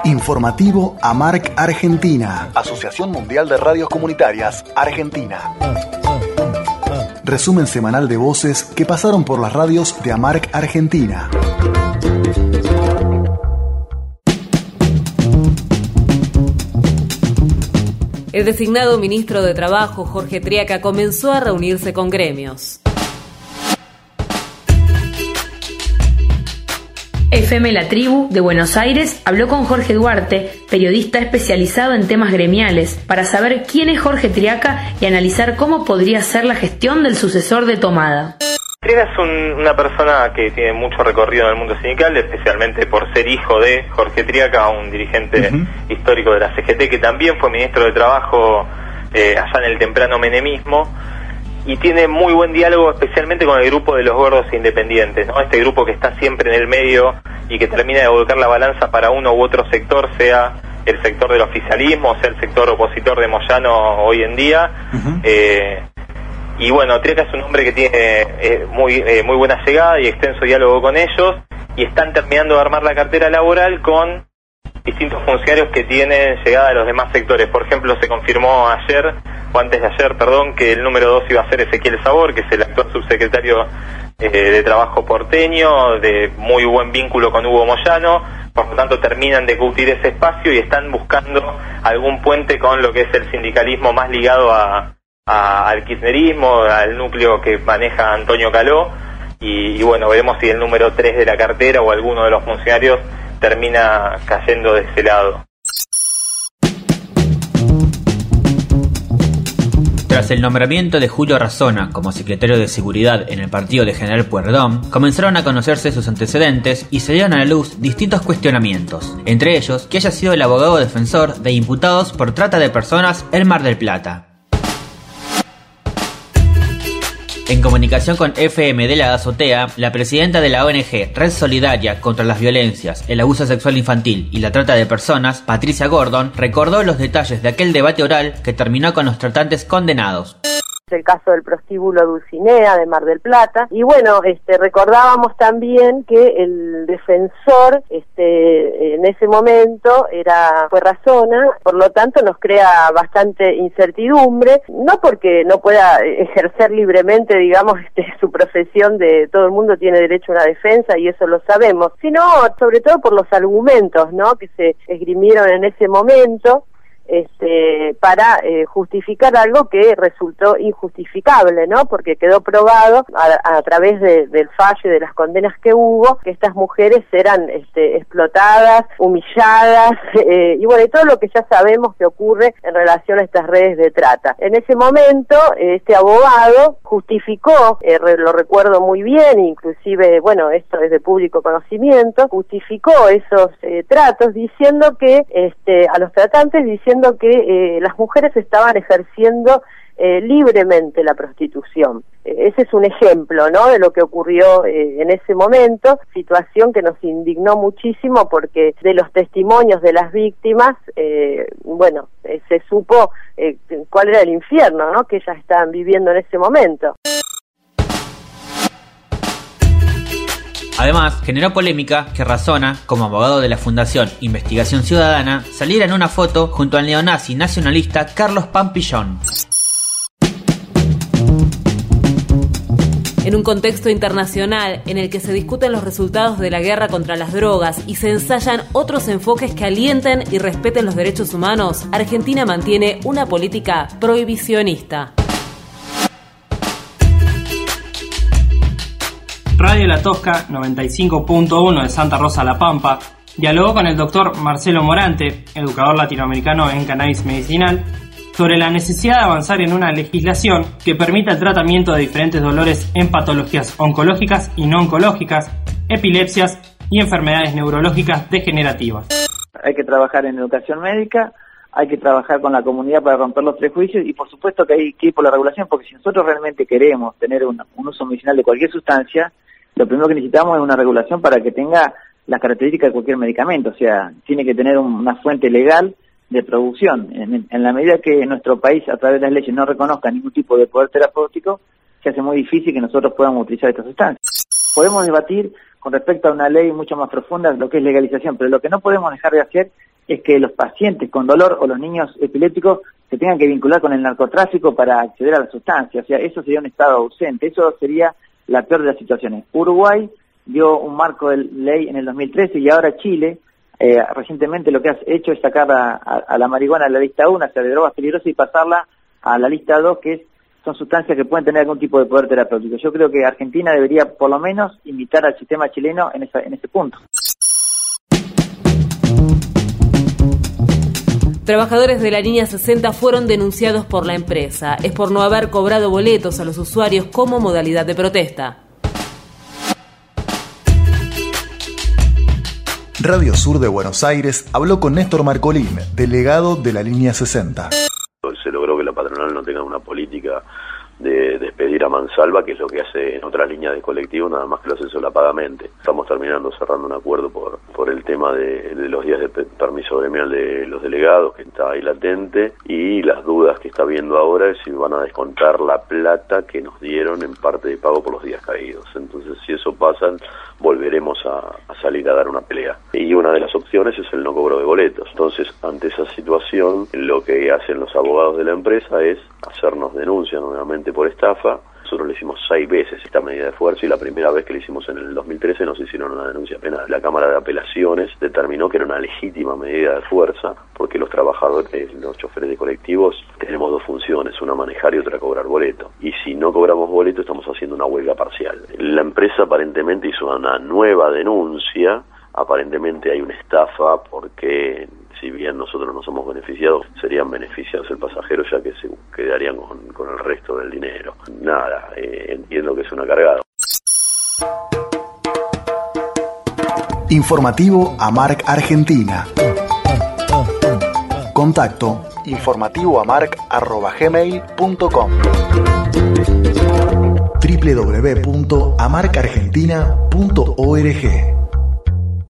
Informativo AMARC Argentina. Asociación Mundial de Radios Comunitarias Argentina. Resumen semanal de voces que pasaron por las radios de AMARC Argentina. El designado ministro de Trabajo, Jorge Triaca, comenzó a reunirse con gremios. FM La Tribu de Buenos Aires habló con Jorge Duarte, periodista especializado en temas gremiales, para saber quién es Jorge Triaca y analizar cómo podría ser la gestión del sucesor de Tomada. Triaca es una persona que tiene mucho recorrido en el mundo sindical, especialmente por ser hijo de Jorge Triaca, un dirigente histórico de la CGT, que también fue ministro de Trabajo allá en el temprano menemismo, y tiene muy buen diálogo, especialmente con el grupo de los gordos independientes, ¿no? Este grupo que está siempre en el medio y que termina de volcar la balanza para uno u otro sector, sea el sector del oficialismo, sea el sector opositor de Moyano hoy en día. Y bueno, Triaca es un hombre que tiene muy buena llegada y extenso diálogo con ellos, y están terminando de armar la cartera laboral con distintos funcionarios que tienen llegada a los demás sectores. Por ejemplo, se confirmó ayer, o antes de ayer, que el número 2 iba a ser Ezequiel Sabor, que es el actual subsecretario de Trabajo porteño, de muy buen vínculo con Hugo Moyano. Por lo tanto, terminan de curtir ese espacio y están buscando algún puente con lo que es el sindicalismo más ligado al kirchnerismo, al núcleo que maneja Antonio Caló, y bueno, veremos si el número 3 de la cartera o alguno de los funcionarios termina cayendo de ese lado. Tras el nombramiento de Julio Razzona como secretario de Seguridad en el partido de General Pueyrredón, comenzaron a conocerse sus antecedentes y salieron a la luz distintos cuestionamientos, entre ellos que haya sido el abogado defensor de imputados por trata de personas en Mar del Plata. En comunicación con FM de la Azotea, la presidenta de la ONG Red Solidaria contra las Violencias, el Abuso Sexual Infantil y la Trata de Personas, Patricia Gordon, recordó los detalles de aquel debate oral que terminó con los tratantes condenados. El caso del prostíbulo Dulcinea de Mar del Plata, y bueno, recordábamos también que el defensor en ese momento fue Razzona, por lo tanto nos crea bastante incertidumbre, no porque no pueda ejercer libremente, digamos, su profesión de todo el mundo tiene derecho a una defensa y eso lo sabemos, sino sobre todo por los argumentos, ¿no?, que se esgrimieron en ese momento para justificar algo que resultó injustificable, ¿no? Porque quedó probado a través del fallo y de las condenas que hubo que estas mujeres eran explotadas, humilladas, y bueno, y todo lo que ya sabemos que ocurre en relación a estas redes de trata. En ese momento, este abogado justificó, lo recuerdo muy bien, inclusive, bueno, esto es de público conocimiento, justificó esos tratos diciendo que, a los tratantes diciendo que las mujeres estaban ejerciendo libremente la prostitución. Ese es un ejemplo, ¿no?, de lo que ocurrió en ese momento, situación que nos indignó muchísimo porque de los testimonios de las víctimas, se supo cuál era el infierno, ¿no?, que ellas estaban viviendo en ese momento. Además, generó polémica que Razzona, como abogado de la Fundación Investigación Ciudadana, saliera en una foto junto al neonazi nacionalista Carlos Pampillón. En un contexto internacional en el que se discuten los resultados de la guerra contra las drogas y se ensayan otros enfoques que alienten y respeten los derechos humanos, Argentina mantiene una política prohibicionista. Radio La Tosca 95.1 de Santa Rosa La Pampa dialogó con el doctor Marcelo Morante, educador latinoamericano en cannabis medicinal, sobre la necesidad de avanzar en una legislación que permita el tratamiento de diferentes dolores en patologías oncológicas y no oncológicas, epilepsias y enfermedades neurológicas degenerativas. Hay que trabajar en educación médica, hay que trabajar con la comunidad para romper los prejuicios y por supuesto que hay que ir por la regulación, porque si nosotros realmente queremos tener un uso medicinal de cualquier sustancia, lo primero que necesitamos es una regulación para que tenga las características de cualquier medicamento, o sea, tiene que tener una fuente legal de producción. En la medida que nuestro país, a través de las leyes, no reconozca ningún tipo de poder terapéutico, se hace muy difícil que nosotros podamos utilizar estas sustancias. Podemos debatir con respecto a una ley mucho más profunda lo que es legalización, pero lo que no podemos dejar de hacer es que los pacientes con dolor o los niños epilépticos se tengan que vincular con el narcotráfico para acceder a la sustancia. O sea, eso sería un estado ausente, eso sería la peor de las situaciones. Uruguay dio un marco de ley en el 2013 y ahora Chile recientemente lo que ha hecho es sacar a la marihuana de la lista 1, o sea, de drogas peligrosas, y pasarla a la lista 2, que son sustancias que pueden tener algún tipo de poder terapéutico. Yo creo que Argentina debería por lo menos imitar al sistema chileno en ese punto. Trabajadores de la línea 60 fueron denunciados por la empresa. Es por no haber cobrado boletos a los usuarios como modalidad de protesta. Radio Sur de Buenos Aires habló con Néstor Marcolín, delegado de la línea 60. Se logró que la patronal no tenga una política de despedir a mansalva, que es lo que hace en otras líneas de colectivo, nada más que lo hace solapadamente. Estamos cerrando un acuerdo por el tema de los días de permiso gremial de los delegados, que está ahí latente, y las dudas que está habiendo ahora es si van a descontar la plata que nos dieron en parte de pago por los días caídos. Entonces, si eso pasa, volveremos a salir a dar una pelea. Y una de las opciones es el no cobro de boletos. Entonces, ante esa situación, lo que hacen los abogados de la empresa es hacernos denuncia nuevamente por estafa. Nosotros le hicimos 6 veces esta medida de fuerza y la primera vez que le hicimos en el 2013 nos hicieron una denuncia penal. La Cámara de Apelaciones determinó que era una legítima medida de fuerza porque los trabajadores, los choferes de colectivos, tenemos 2 funciones, una manejar y otra cobrar boleto. Y si no cobramos boleto estamos haciendo una huelga parcial. La empresa aparentemente hizo una nueva denuncia, aparentemente hay una estafa porque si bien nosotros no somos beneficiados, serían beneficiados el pasajero ya que se quedarían con el resto del dinero. Nada, entiendo que es una cargada. Informativo AMARC Argentina. Contacto informativoamarc@gmail.com www.amarcargentina.org